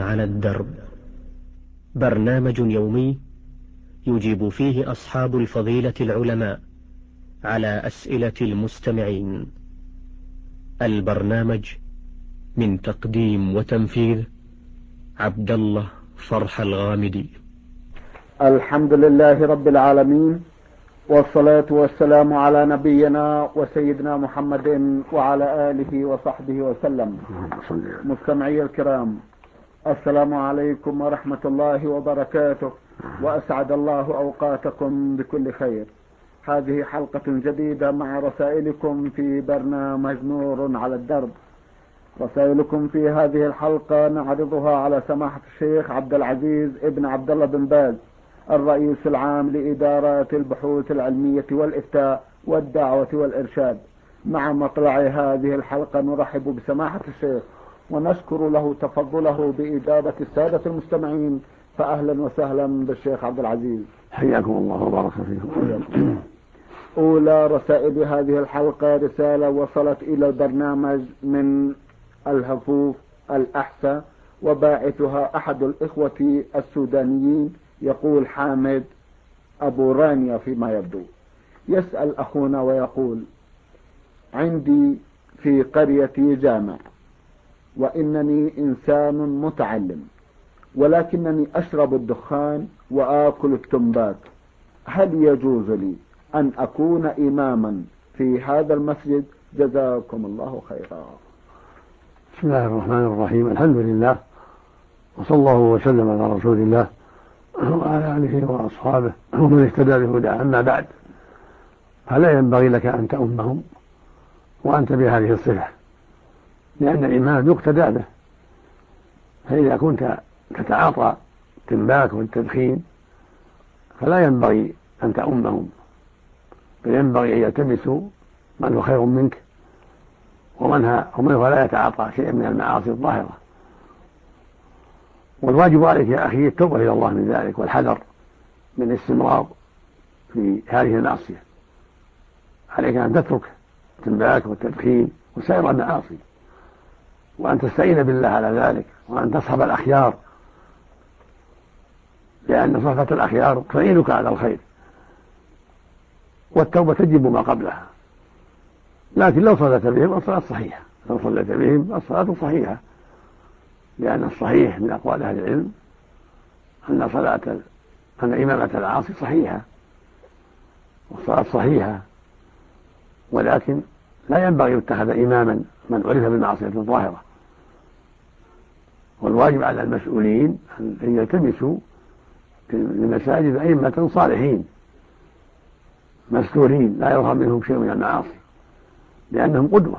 على الدرب، برنامج يومي يجيب فيه أصحاب الفضيلة العلماء على أسئلة المستمعين. البرنامج من تقديم وتنفيذ عبد الله فرح الغامدي. الحمد لله رب العالمين، والصلاة والسلام على نبينا وسيدنا محمد وعلى آله وصحبه وسلم. مستمعي الكرام، السلام عليكم ورحمة الله وبركاته، وأسعد الله أوقاتكم بكل خير. هذه حلقة جديدة مع رسائلكم في برنامج نور على الدرب. رسائلكم في هذه الحلقة نعرضها على سماحة الشيخ عبد العزيز ابن عبد الله بن باز، الرئيس العام لإدارة البحوث العلمية والإفتاء والدعوة والإرشاد. مع مطلع هذه الحلقة نرحب بسماحة الشيخ ونشكر له تفضله بإجابة السادة المستمعين، فأهلا وسهلا بالشيخ عبد العزيز. حياكم الله وبارك فيكم. أولى رسائل هذه الحلقة رسالة وصلت إلى البرنامج من الهفوف الأحساء، وباعثها أحد الإخوة السودانيين، يقول حامد أبو رانيا فيما يبدو. يسأل أخونا ويقول: عندي في قريتي جامع، وإنني إنسان متعلم، ولكنني أشرب الدخان وآكل التمباك، هل يجوز لي أن أكون إماما في هذا المسجد؟ جزاكم الله خيرا. بسم الله الرحمن الرحيم، الحمد لله، وصلى الله وسلم على رسول الله وعلى آله وأصحابه ومن اهتدى بهداه. أما بعد، فلا ينبغي لك أن تؤمهم وأنت بهذه الصفة، لأن الإمام يقتدى به. فإذا كنت تتعاطى التمباك والتدخين فلا ينبغي أن تؤمهم، بل ينبغي أن يلتمسوا من هو خير منك ومن هو لا يتعاطى شيئا من المعاصي الظاهرة. والواجب عليك يا أخي التوبة إلى الله من ذلك، والحذر من الاستمرار في هذه المعصية. عليك أن تترك التمباك والتدخين وسائر المعاصي، وأن تستعين بالله على ذلك، وأن تصحب الأخيار، لأن صحبة الأخيار تعينك على الخير، والتوبة تجب ما قبلها. لكن لو صليت بهم الصلاة صحيحة، لو صليت بهم الصلاة صحيحة، لأن الصحيح من أقوال أهل العلم أن إمامة العاصي صحيحة والصلاة صحيحة، ولكن لا ينبغي يتخذ إماما من عرف بالمعصية الظاهرة. والواجب على المسؤولين أن يلتمسوا للمساجد أئمة صالحين مستورين لا يظهر منهم شيء من المعاصي، لأنهم قدوة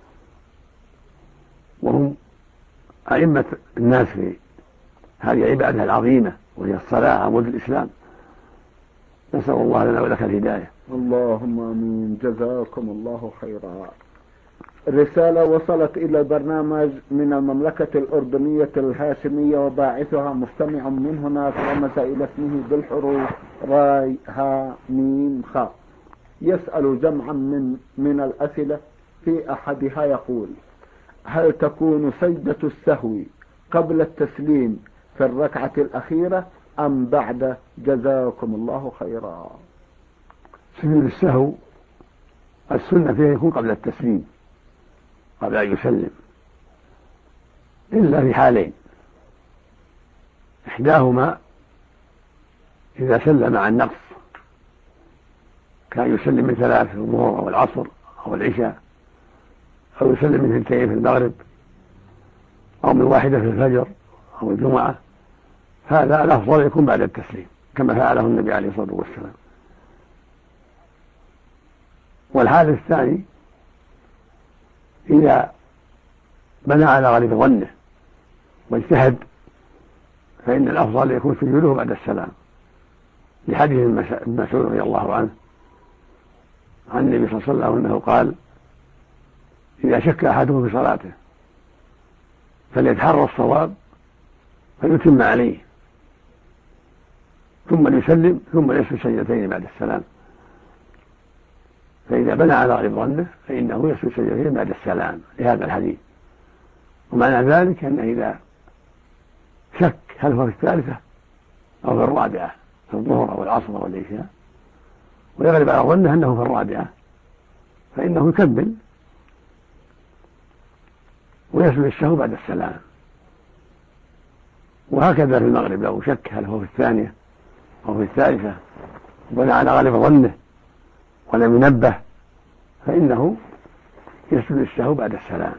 وهم أئمة الناس في هذه العبادة العظيمة وهي الصلاة، عمود الإسلام. نسأل الله لنا ولك الهداية. اللهم آمين، جزاكم الله خيرا. رسالة وصلت إلى البرنامج من المملكة الأردنية الهاشمية، وباعثها مستمع من هناك رمز إلى اسمه بالحروف راي ها ميم خاء. يسأل جمعا من الأسئلة، في أحدها يقول: هل تكون سجدة السهو قبل التسليم في الركعة الأخيرة أم بعد؟ جزاكم الله خيرا. سجود السهو السنة فيه يكون قبل التسليم، قبل أن يسلم، إلا في حالين: إحداهما إذا سلم عن نقص، كان يسلم من 3 في الظهر أو العصر أو العشاء، أو يسلم من 2 في المغرب، أو من 1 في الفجر أو الجمعة، هذا الأفضل يكون بعد التسليم كما فعله النبي عليه الصلاة والسلام. والحال الثاني إذا بنى على غالب ظنه واجتهد، فإن الأفضل يكون سجوده بعد السلام، لحديث ابن مسعود رضي الله عنه عن النبي صلى الله عليه وسلم أنه قال: إذا شك أحدهم في صلاته فليتحرى الصواب فيتم عليه، ثم يسلم، ثم يسجد سجدتين بعد السلام. فإذا بنى على غالب ظنه فإنه يسجد سجدتين بعد السلام لهذا الحديث. ومعنى ذلك أنه إذا شك هل هو في الثالثة أو في الرابعة، في الظهر أو العصر أو العشاء، ويغلب على ظنه أنه في الرابعة، فإنه يكمل ويسجد السهو بعد السلام. وهكذا في المغرب لو شك هل هو في الثانية أو في الثالثة بناء على غالب ظنه ولم ينبه، فإنه يسجد السهو بعد السلام.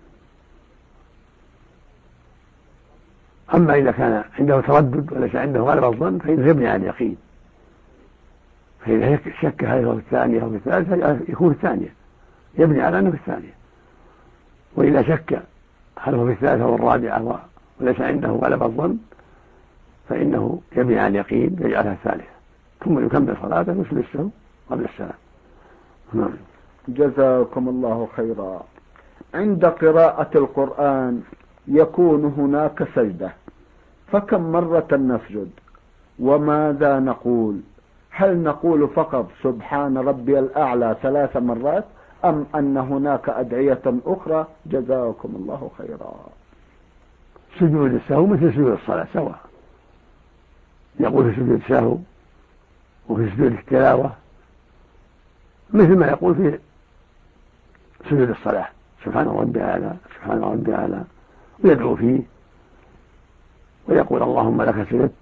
أما إذا كان عنده تردد وليس عنده غالب الظن فإنه يبني على اليقين، فإذا شك هل هو في الثانية أو في الثالثة يكون في الثانية، يبني على أنه في الثانية. وإذا شك هل هو في الثالثة أو الرابعة وليس عنده غالب الظن فإنه يبني على اليقين ويجعلها الثالثة، ثم يكمل صلاته ويسجد السهو قبل السلام. نعم. جزاكم الله خيرا. عند قراءة القرآن يكون هناك سجدة، فكم مرة نسجد وماذا نقول؟ هل نقول فقط سبحان ربي الأعلى 3 مرات أم أن هناك أدعية أخرى؟ جزاكم الله خيرا. سجود السهو مثل سجود الصلاة سواء، يقول في سجود السهو وفي سجود التلاوة مثل ما يقول في سجود الصلاة، سبحان ربي الأعلى سبحان ربي الأعلى، ويدعو فيه ويقول اللهم لك سجدت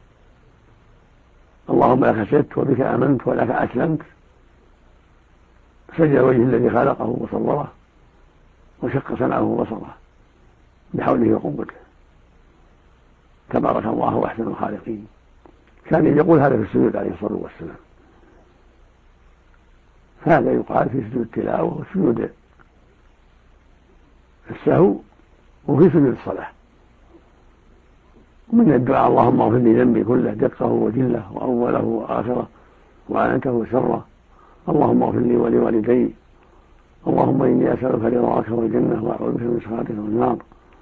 اللهم لك سجدت وبك آمنت ولك أسلمت، سجد وجه الذي خلقه وصوره وشق سمعه وبصره بحوله وقوته، تبارك الله أحسن الخالقين. كان يقول هذا في السجود عليه الصلاة والسلام. هذا يقال في سجود التلاوة وسجود السهو وفي سجود الصلاة. ومن الدعاء اللهم اغفر لي ذنبي كله دقه وجله وأوله وآخره وعنته وسره، اللهم اغفر لي ولوالدي، اللهم إني أسألك رضاك والجنة وأعوذ بك من سخطك والنار،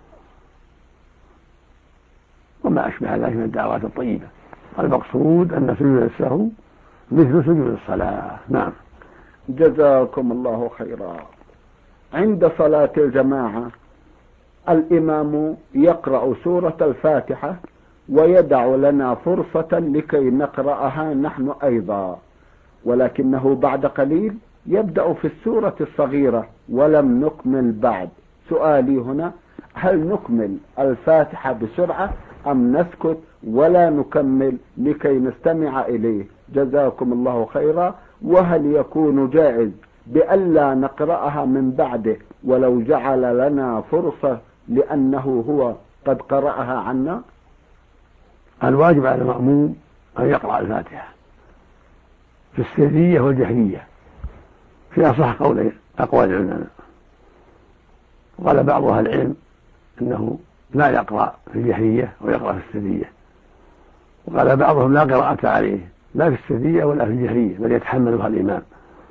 وما أشبه ذلك من الدعوات الطيبة. المقصود أن سجود السهو مثل سجود الصلاة. نعم. جزاكم الله خيرا. عند صلاة الجماعة الإمام يقرأ سورة الفاتحة ويدع لنا فرصة لكي نقرأها نحن أيضا، ولكنه بعد قليل يبدأ في السورة الصغيرة ولم نكمل بعد. سؤالي هنا، هل نكمل الفاتحة بسرعة أم نسكت ولا نكمل لكي نستمع إليه؟ جزاكم الله خيرا. وهل يكون جائز بألا نقرأها من بعده ولو جعل لنا فرصة لأنه هو قد قرأها عنا؟ الواجب على المأموم أن يقرأ الفاتحة في السرية والجهرية في أصح أقوال العلماء. قال بعض أهل العلم أنه لا يقرأ في الجهرية ويقرأ في السرية، وقال بعضهم لا قراءة عليه لا في السرية ولا في الجهرية بل يتحملها الإمام،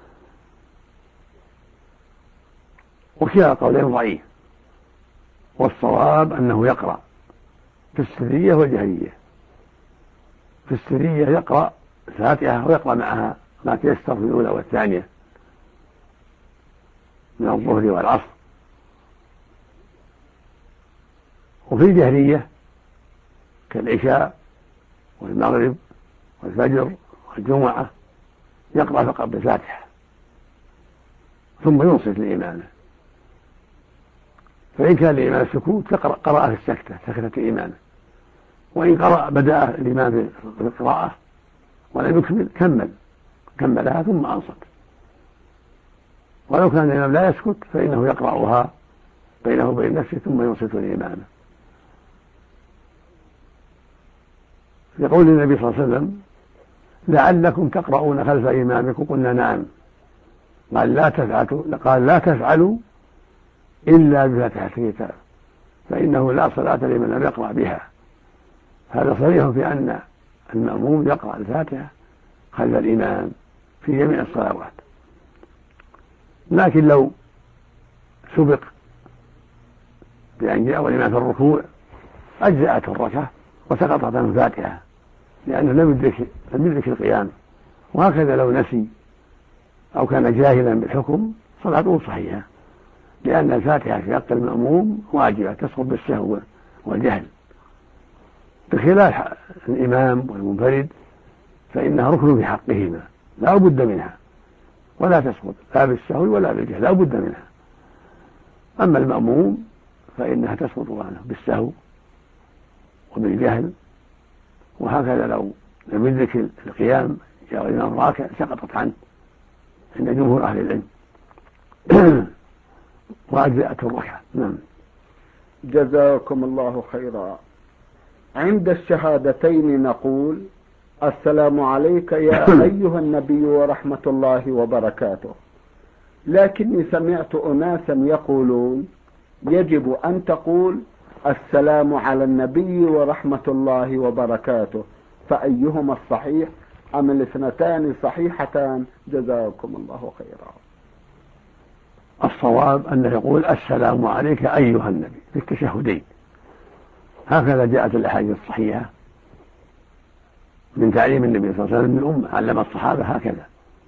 وكلا القولين ضعيف، والصواب أنه يقرأ في السرية والجهرية. في السرية يقرأ الفاتحة ويقرأ معها ما تيسر في الأولى والثانية من الظهر والعصر، وفي الجهرية كالعشاء والمغرب والفجر والجمعة يقرأ فقط بالفاتحة ثم ينصت لإمامه، فإن كان الإمام السكوت قرأ في السكتة سكتة الإمامه، وإن قرأ بدأ الإمام في القراءة ولم يكمل كملها ثم أنصت. ولو كان الإمام لا يسكت فإنه يقرأها بينه وبين نفسه ثم ينصت لإمامه. يقول النبي صلى الله عليه وسلم لعلكم تقرؤون خلف إمامكم، قلنا نعم، قال لا تفعلوا إلا بفاتحة الكتاب فإنه لا صلاة لمن لم يقرأ بها. هذا صريح في أن المأموم يقرأ الفاتحة خلف الإمام في جميع الصلوات، لكن لو سبق بأن جاء الإمام في الركوع أجزأته الركعة وسقطت عنه الفاتحة لأنه لم يدرك القيام. وهكذا لو نسي أو كان جاهلا بالحكم صلاته صحيحة، لأن الفاتحة في حق المأموم واجبة تسقط بالسهو والجهل، بخلاف الإمام والمنفرد فإنها ركن في حقهما لا بد منها ولا تسقط لا بالسهو ولا بالجهل لا بد منها. أما المأموم فإنها تسقط عنه بالسهو وبالجهل، وهكذا لو لم يدرك القيام جاء الإمام راكع سقطت عنه عند جمهور أهل العلم وأجزأت الركعة. نعم. جزاكم الله خيرا. عند الشهادتين نقول السلام عليك يا أيها النبي ورحمة الله وبركاته، لكني سمعت أناسا يقولون يجب أن تقول السلام على النبي ورحمة الله وبركاته، فأيهما الصحيح أم الاثنتان صحيحتان؟ جزاكم الله خيرا. الصواب أنه يقول السلام عليك أيها النبي في التشهدين، هكذا جاءت الأحاديث الصحيحة من تعليم النبي صلى الله عليه وسلم للأمة، علم الصحابة هكذا.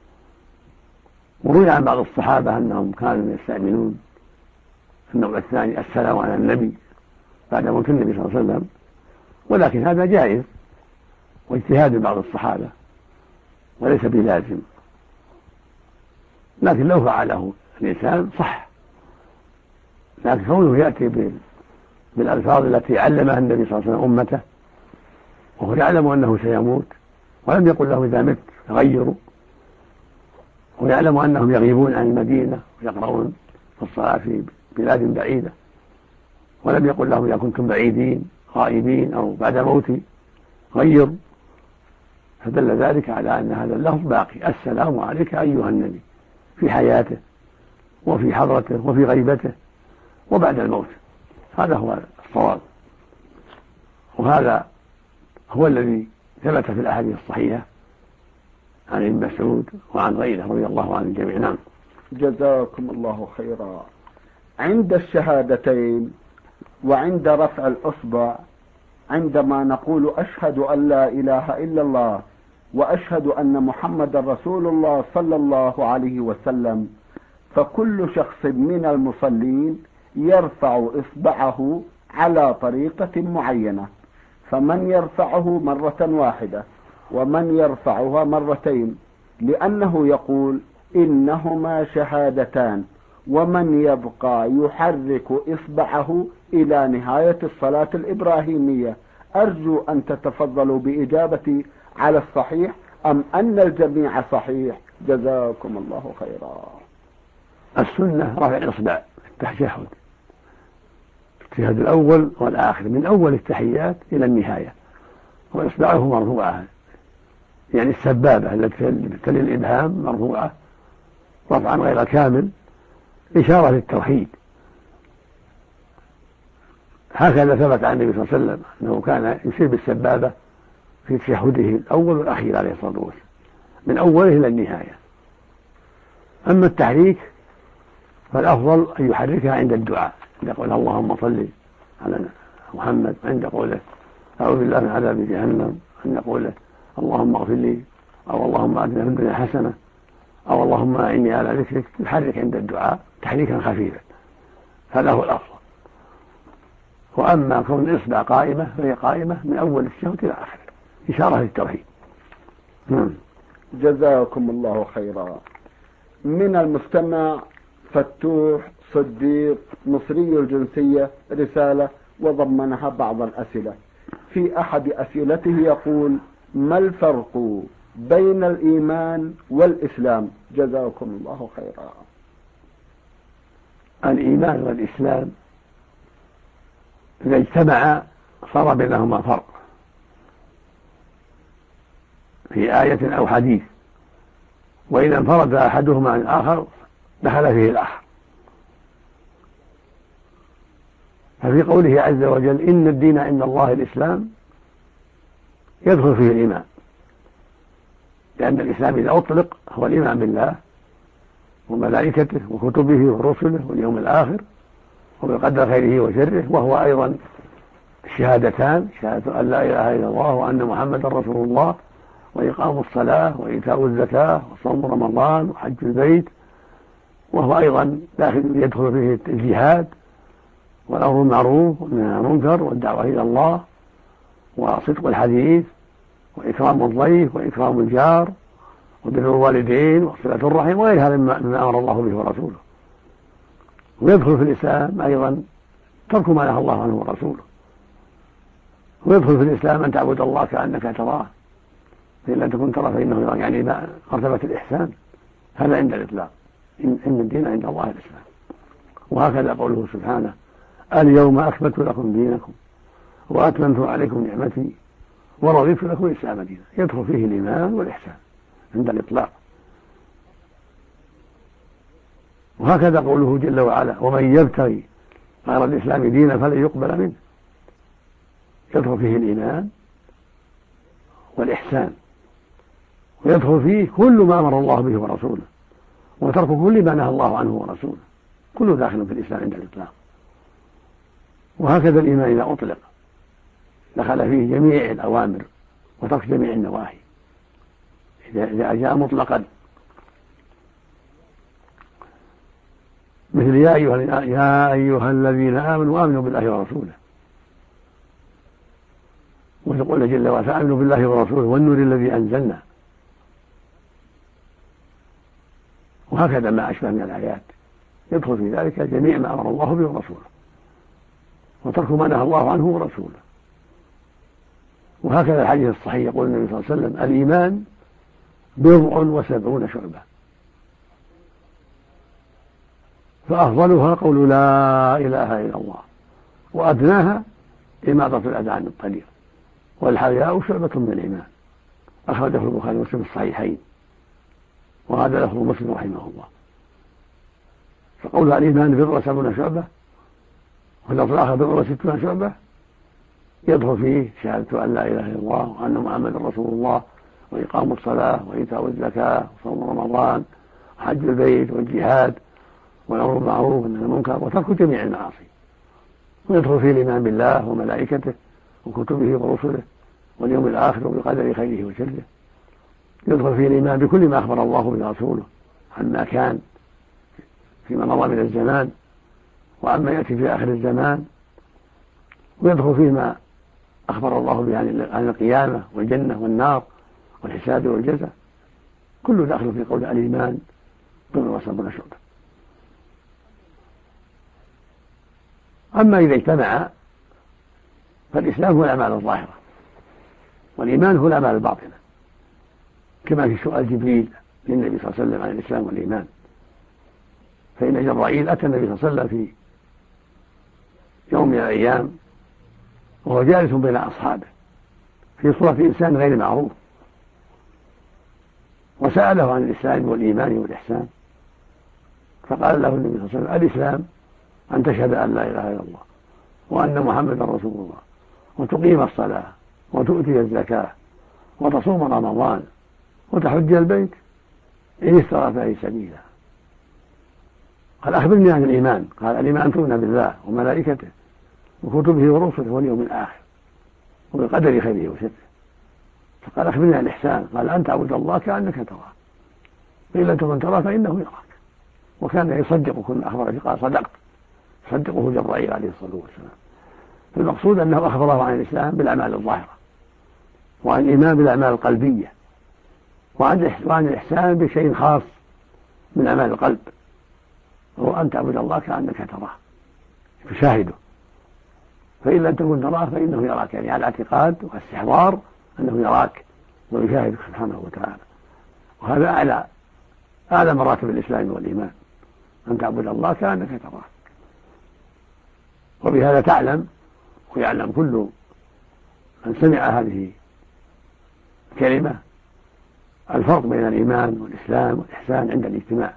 وروي عن بعض الصحابة أنهم كانوا يستأمنون النوع الثاني السلام على النبي بعد موت النبي صلى الله عليه وسلم، ولكن هذا جائز واجتهاد بعض الصحابة وليس بلازم، لكن لو فعله الإنسان صح. لكن كونه يأتي بالألفاظ التي علمها النبي صلى الله عليه وسلم أمته وهو يعلم أنه سيموت ولم يقل له إذا مت غيروا، ويعلم أنهم يغيبون عن المدينة ويقرؤون في الصلاة في بلاد بعيدة ولم يقل لهم إذا كنتم بعيدين غائبين أو بعد موتي غير، فدل ذلك على أن هذا اللفظ باقي السلام عليك أيها النبي في حياته وفي حضرته وفي غيبته وبعد الموت. هذا هو الصواب، وهذا هو الذي ثبت في الأحاديث الصحيحة عن ابن مسعود وعن غيره رضي الله عن الجميع. نعم. جزاكم الله خيرا. عند الشهادتين وعند رفع الأصبع عندما نقول أشهد أن لا إله إلا الله وأشهد أن محمد رسول الله صلى الله عليه وسلم، فكل شخص من المصلين يرفع إصبعه على طريقة معينة، فمن يرفعه مرة واحدة ومن يرفعها مرتين، لأنه يقول إنهما شهادتان، ومن يبقى يحرك إصبعه إلى نهاية الصلاة الإبراهيمية. أرجو أن تتفضلوا بإجابتي على الصحيح أم أن الجميع صحيح؟ جزاكم الله خيرا. السنة رفع الإصبع في التشهد الأول والآخر من أول التحيات إلى النهاية، وإصبعه مرفوعة، يعني السبابة التي تلي الإبهام مرفوعة رفعا غير كامل إشارة للتوحيد. هكذا ثبت عن النبي صلى الله عليه وسلم أنه كان يشير بالسبابة في تشهده الأول والأخير عليه الصلاة والسلام من أوله إلى النهاية. أما التحريك فالأفضل أن يحركها عند الدعاء، عند قوله اللهم صل على محمد، عند قوله أعوذ بالله من عذاب جهنم، عند قوله اللهم اغفر لي، أو اللهم آتنا في الدنيا حسنة، أو اللهم أعني على ذكرك. يحرك عند الدعاء تحريكا خفيفا، هذا هو الأفضل. وأما كون الإصبع قائمة فهي قائمة من أول الشهر إلى آخره إشارة للتوحيد. جزاكم الله خيرا. من المستمع فتوح صديق مصري الجنسية رسالة وضمنها بعض الأسئلة. في أحد أسئلته يقول: ما الفرق بين الإيمان والإسلام؟ جزاكم الله خيرا. الإيمان والإسلام إذا اجتمعا صار بينهما فرق في آية أو حديث، وإذا انفرد أحدهما عن الآخر دخل فيه الآخر. ففي قوله عز وجل إن الدين عند الله الإسلام يدخل فيه الإيمان، لأن الإسلام إذا أطلق هو الإيمان بالله وملائكته وكتبه ورسله واليوم الآخر وبالقدر خيره وشره، وهو أيضا الشهادتان، شهادة أن لا إله إلا الله وأن محمد رسول الله، وإقام الصلاة وإيتاء الزكاة وصوم رمضان وحج البيت، وهو أيضا يدخل فيه الجهاد والأمر بالمعروف والنهي عن المنكر والدعوة إلى الله وصدق الحديث وإكرام الضيف وإكرام الجار وبر الوالدين وصلة الرحم وغير هذا مما أمر الله به ورسوله. ويدخل في الإسلام أيضا ترك ما نهى الله عنه ورسوله. ويدخل في الإسلام أن تعبد الله كأنك تراه فإن لم تكن تراه فإنه يراك، يعني مرتبة الإحسان. هذا عند الإطلاق، إن الدين عند الله الإسلام. وهكذا قوله سبحانه: اليوم أكملت لكم دينكم وأتممت عليكم نعمتي ورضيت لكم الإسلام دينا. يدخل فيه الإيمان والإحسان عند الإطلاق. وهكذا قوله جل وعلا: ومن يبتغي غير الإسلام دينا فلن يقبل منه. يدخل فيه الإيمان والإحسان، ويدخل فيه كل ما أمر الله به ورسوله وترك كل ما نهى الله عنه ورسوله، كله داخل في الإسلام عند الإطلاق. وهكذا الإيمان إذا أطلق دخل فيه جميع الأوامر وترك جميع النواهي إذا جاء مطلقا، مثل يا أيها الذين آمنوا بالله ورسوله. ويقول جل وعلا: فآمنوا بالله ورسوله والنور الذي أنزلنا. وهكذا ما أشبه من الآيات يدخل في ذلك جميع ما أمر الله به ورسوله وترك ما نهى الله عنه ورسوله. وهكذا الحديث الصحيح يقول النبي صلى الله عليه وسلم: الإيمان 70 شعبة فأفضلها قول لا إله إلا الله وأدناها إماطة الأذى عن الطريق والحياء شعبة من الإيمان. أخرجه البخاري ومسلم في الصحيحين، وهذا لفظ مسلم رحمه الله. فقولها الإيمان 70 شعبة واللفظ الآخر 60 شعبة يدخل فيه شهادة أن لا إله إلا الله وأن محمدا رسول الله وإقام الصلاة وإيتاء الزكاة وصوم رمضان وحج البيت والجهاد والأمر بالمعروف والنهي عن المنكر وترك جميع المعاصي. ويدخل فيه الإيمان بالله وملائكته وكتبه ورسله واليوم الآخر وبقدر خيره وشره. يدخل فيه الإيمان بكل ما أخبر الله به رسوله عما كان فيما مضى من الزمان وعما يأتي في آخر الزمان. ويدخل فيه ما أخبر الله به عن القيامة والجنة والنار والحساب والجزاء، كله داخل في قول الإيمان 70 شعبة. أما إذا اجتمع فالإسلام هو الأعمال الظاهرة والإيمان هو الأعمال الباطنة، كما في سؤال جبريل للنبي صلى الله عليه وسلم عن الإسلام والإيمان. فإن جبرائيل أتى النبي صلى الله عليه وسلم في يوم من الأيام وهو جالس بين أصحابه في صورة إنسان غير معروف، وسأله عن الإسلام والإيمان والإحسان. فقال له النبي صلى الله عليه وسلم: الإسلام أن تشهد أن لا إله إلا الله وأن محمدا رسول الله وتقيم الصلاة وتؤتي الزكاة وتصوم رمضان وتحج البيت إن استطعت إليه سبيلا. قال: أخبرني عن الإيمان. قال: الإيمان أن تؤمن بالله وملائكته وكتبه ورسله واليوم الآخر وبقدر خيره وشره. فقال: أخبرني عن الإحسان. قال: أن تعبد الله كأنك تراه فإن لم تكن تراه فإنه يراك. وكان يصدق كل أخبره. قال: صدقت. صدقه جبرائيل عليه الصلاة والسلام. فالمقصود أنه أخبره عن الإسلام بالأعمال الظاهرة وعن الإيمان بالأعمال القلبية وعن الإحسان بشيء خاص من أعمال القلب، وهو أن تعبد الله كأنك تراه تشاهده فإن لم تكن تراه فإنه يراك، يعني على الاعتقاد والاستحضار أنه يراك ويشاهدك سبحانه وتعالى. وهذا أعلى مراتب الإسلام والإيمان، أن تعبد الله كأنك تراه. وبهذا تعلم ويعلم كل من سمع هذه الكلمة الفرق بين الإيمان والإسلام والإحسان عند الاجتماع،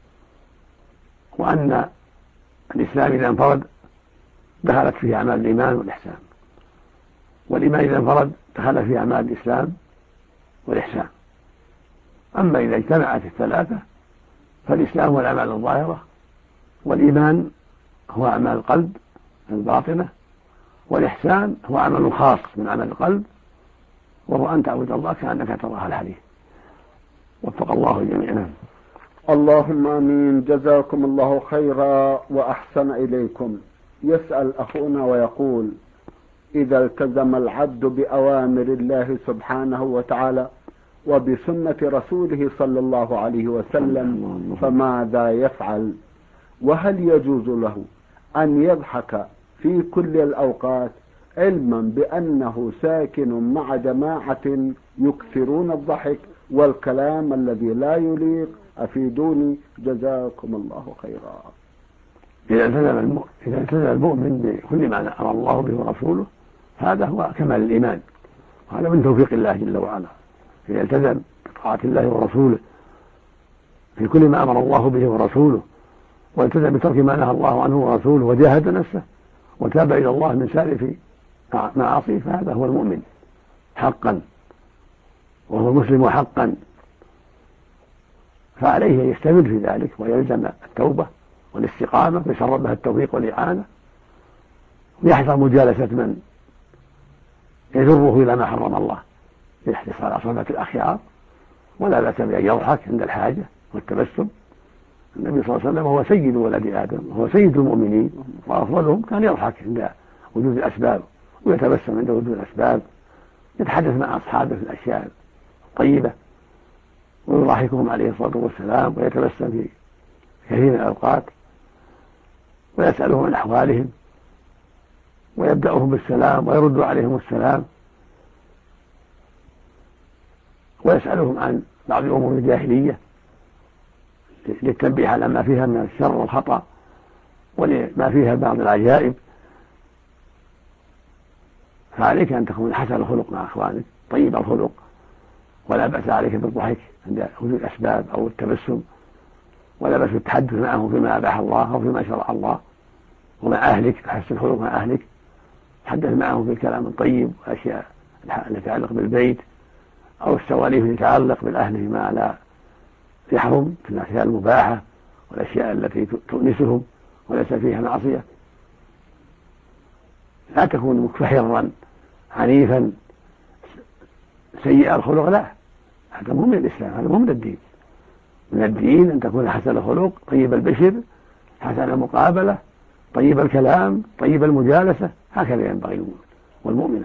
وأن الإسلام إذا انفرد دخلت فيه أعمال الإيمان والإحسان، والإيمان إذا انفرد دخل فيه أعمال الإسلام والإحسان. أما إذا اجتمعت الثلاثة فالإسلام هو الأعمال الظاهرة، والإيمان هو أعمال القلب الباطنة، والإحسان هو عمل خاص من عمل القلب وهو أن تعبد الله كأنك تراه الحديث. وفق الله جميعا. اللهم آمين. جزاكم الله خيرا وأحسن إليكم. يسأل أخونا ويقول: إذا التزم العبد بأوامر الله سبحانه وتعالى وبسنة رسوله صلى الله عليه وسلم فماذا يفعل؟ وهل يجوز له أن يضحك في كل الأوقات علما بأنه ساكن مع جماعة يكثرون الضحك والكلام الذي لا يليق؟ أفيدوني جزاكم الله خيرا. إذا التزم المؤمن بكل ما أمر الله به ورسوله هذا هو كمال الإيمان، وهذا من توفيق الله جل وعلا. إذا التزم بطاعة الله ورسوله في كل ما أمر الله به ورسوله، والتزم بترك ما نهى الله عنه ورسوله، وجاهد نفسه وتاب إلى الله من سالف معاصيه، فهذا هو المؤمن حقا وهو المسلم حقا. فعليه أن يستمر في ذلك ويلزم التوبة والاستقامة ويسر بها التوفيق والإعانة، ويحذر مجالسة من يجره إلى ما حرم الله، يحرص على صحبة الأخيار، ولا بأس بأن يضحك عند الحاجة والتبسم. النبي صلى الله عليه وسلم هو سيد ولد آدم وهو سيد المؤمنين وأفضلهم، كان يضحك عند وجود الأسباب ويتبسم عند وجود الأسباب، يتحدث مع أصحابه في الأشياء الطيبة ويضحكهم عليه الصلاة والسلام، ويتبسم في كثير من الأوقات ويسألهم عن أحوالهم ويبدأهم بالسلام ويرد عليهم السلام، ويسألهم عن بعض أمور الجاهلية للتنبيه على ما فيها من الشر والخطأ ولما فيها بعض العجائب. فعليك أن تكون حسن الخلق مع أخوانك، طيب الخلق، ولا بأس عليك بالضحك عند وجود الأسباب أو التبسم، ولا بأس بالتحدث معهم فيما أباح الله أو فيما شرع الله، ومع أهلك تحسن الخلق مع أهلك، تحدث معهم بالكلام الطيب والأشياء التي تتعلق بالبيت أو السواليف التي تتعلق بالأهل فيما لا يحرم في الأشياء المباحة والأشياء التي تؤنسهم وليس فيها معصية. لا تكون مكفحرا عنيفا سيء الخلق، لا، هذا مو من الإسلام، هذا مو من الدين. من الدين أن تكون حسن الخلق، طيب البشر، حسن المقابلة، طيب الكلام، طيب المجالسة، هكذا ينبغي المؤمن والمؤمنة.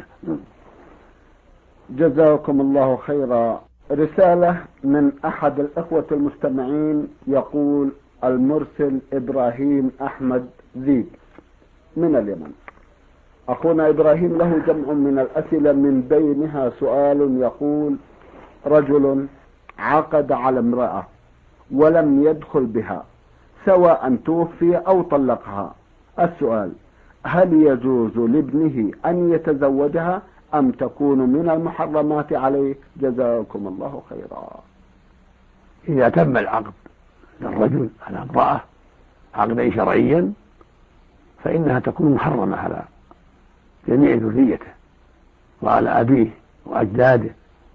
جزاكم الله خيرا. رسالة من أحد الأخوة المستمعين يقول: المرسل إبراهيم أحمد ذيب من اليمن. أخونا إبراهيم له جمع من الأسئلة، من بينها سؤال يقول: رجل عقد على امرأة ولم يدخل بها سواء توفي أو طلقها، السؤال: هل يجوز لابنه أن يتزوجها أم تكون من المحرمات عليه؟ جزاكم الله خيرا. إذا تم العقد للرجل على امرأة عقدا شرعيا فإنها تكون محرمة على جميع ذريته وعلى أبيه وأجداده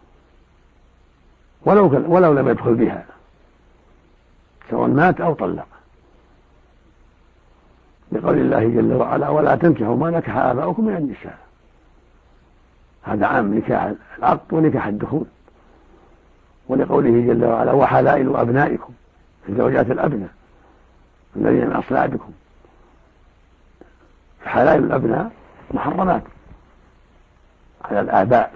ولو لم يدخل بها، سواء مات أو طلق، لقول الله جل وعلا: ولا تنكحوا ما نكح آباؤكم من النساء. هذا عام نكاح العقد ونكاح الدخول. ولقوله جل وعلا: وحلائل أبنائكم، زوجات الأبناء الذين من أصلابكم. فحلائل الأبناء محرمات على الآباء،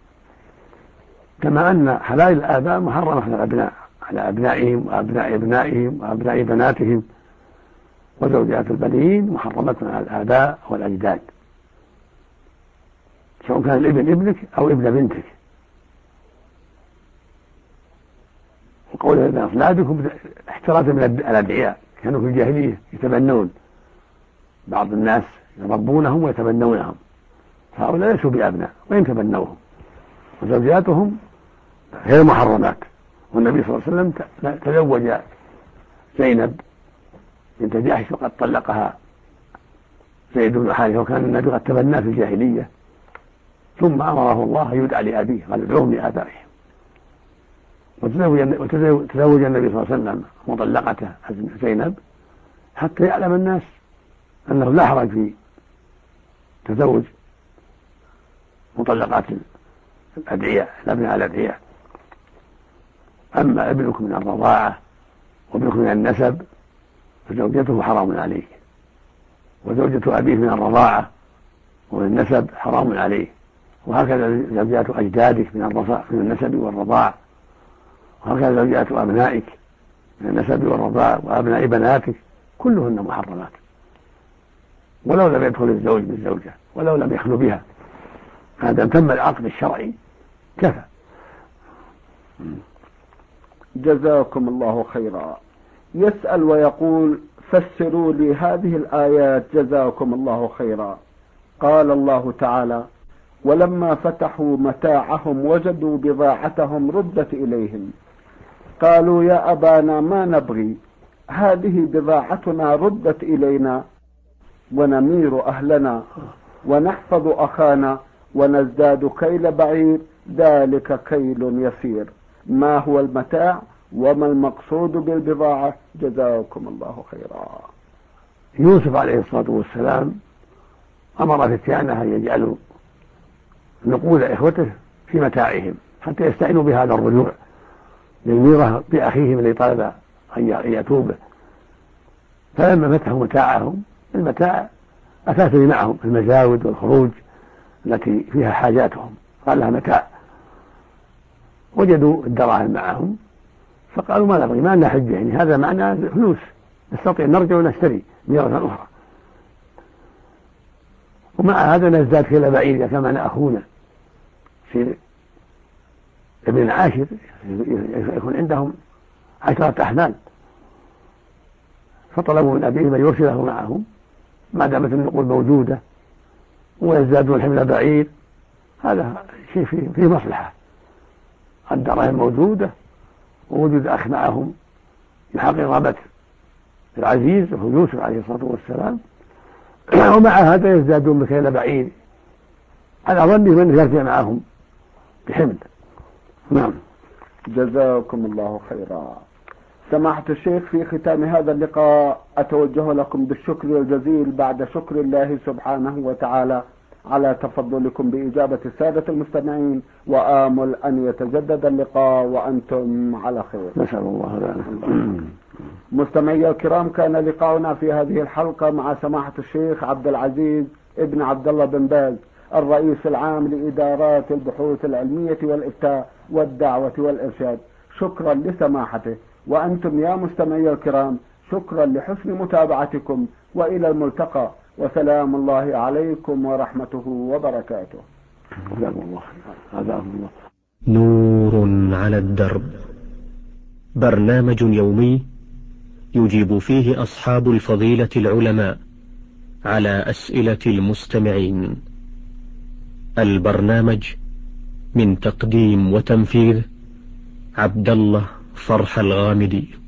كما أن حلائل الآباء محرمة على الأبناء، على أبنائهم وأبناء أبنائهم وأبناء بناتهم. وزوجات البنين محرمة على الآباء والأجداد، سواء كان الابن ابنك أو ابن بنتك. وقوله من أصلابكم احترازا من الأدعياء، كانوا في الجاهلية يتبنون، بعض الناس يربونهم ويتبنونهم، فهؤلاء ليسوا بأبناء وإن تبنوهم. وزوجاتهم غير محرمات. والنبي صلى الله عليه وسلم تزوج زينب بنت جحش وقد طلقها زيد بن حارثة، وكان النبي قد تبناه في الجاهلية، ثم أمره الله أن يدعى لأبيه، قال: ادعوهم لآبائهم. وتزوج النبي صلى الله عليه وسلم مطلقته زينب حتى يعلم الناس أنه لا حرج في تزوج مطلقات الأدعياء، الأبناء الأدعياء. أما ابنك من الرضاعة وابنك من النسب فزوجته حرام عليك، وزوجة أبيه من الرضاعة والنسب حرام عليه، وهكذا زوجات أجدادك من النسب والرضاع، وهكذا زوجات أبنائك من النسب والرضاع، وأبناء بناتك كلهن محرمات، ولو لم يدخل الزوج بالزوجة ولو لم يخلو بها، هذا تم العقد الشرعي كفى. جزاكم الله خيرا. يسأل ويقول: فسروا لي هذه الآيات جزاكم الله خيرا. قال الله تعالى: ولما فتحوا متاعهم وجدوا بضاعتهم ردت إليهم قالوا يا أبانا ما نبغي، هذه بضاعتنا ردت إلينا ونمير أهلنا ونحفظ أخانا ونزداد كيل بعير، ذلك كيل يسير. ما هو المتاع وما المقصود بالبضاعة؟ جزاكم الله خيرا. يوسف عليه الصلاة والسلام أمر فتيانه أن يجعلوا نقود إخوته في متاعهم حتى يستعينوا بهذا الرجوع للميرة بأخيهم الذي طلب أن يأتوا به. فلما فتحوا متاعهم، المتاع أساس معهم المزاود والخروج التي فيها حاجاتهم، قال لها متاع، وجدوا الدراهم معهم فقالوا ما نبغي، ما لنا حجة، يعني هذا معنى فلوس نستطيع نرجع ونشتري ميرة أخرى، ومع هذا نزداد كيل بعير كما أخونا في ابن عاشر يكون عندهم 10 أحمال، فطلبوا من أبيهم أن يرسله معهم ما دامت النقود موجودة ويزدادون الحمل بعير. هذا شيء فيه مصلحة، الدراهم موجودة ووجود أخ معهم يحقق رغبة العزيز وهو يوسف عليه الصلاة والسلام، ومع هذا يزدادون بكيل بعير على ظنهم أنه يرجع معهم بحمل. نعم. جزاكم الله خيرا. سماحة الشيخ، في ختام هذا اللقاء أتوجه لكم بالشكر الجزيل بعد شكر الله سبحانه وتعالى على تفضلكم بإجابة السادة المستمعين، وآمل أن يتجدد اللقاء وأنتم على خير. نسأل الله ذلك. مستمعي الكرام، كان لقاؤنا في هذه الحلقة مع سماحة الشيخ عبد العزيز ابن عبد الله بن باز، الرئيس العام لإدارات البحوث العلمية والإفتاء والدعوة والإرشاد. شكرا لسماحته، وأنتم يا مستمعي الكرام شكرا لحسن متابعتكم، وإلى الملتقى، وسلام الله عليكم ورحمته وبركاته. نور على الدرب، برنامج يومي يجيب فيه أصحاب الفضيلة العلماء على أسئلة المستمعين. البرنامج من تقديم وتنفيذ عبد الله فرح الغامدي.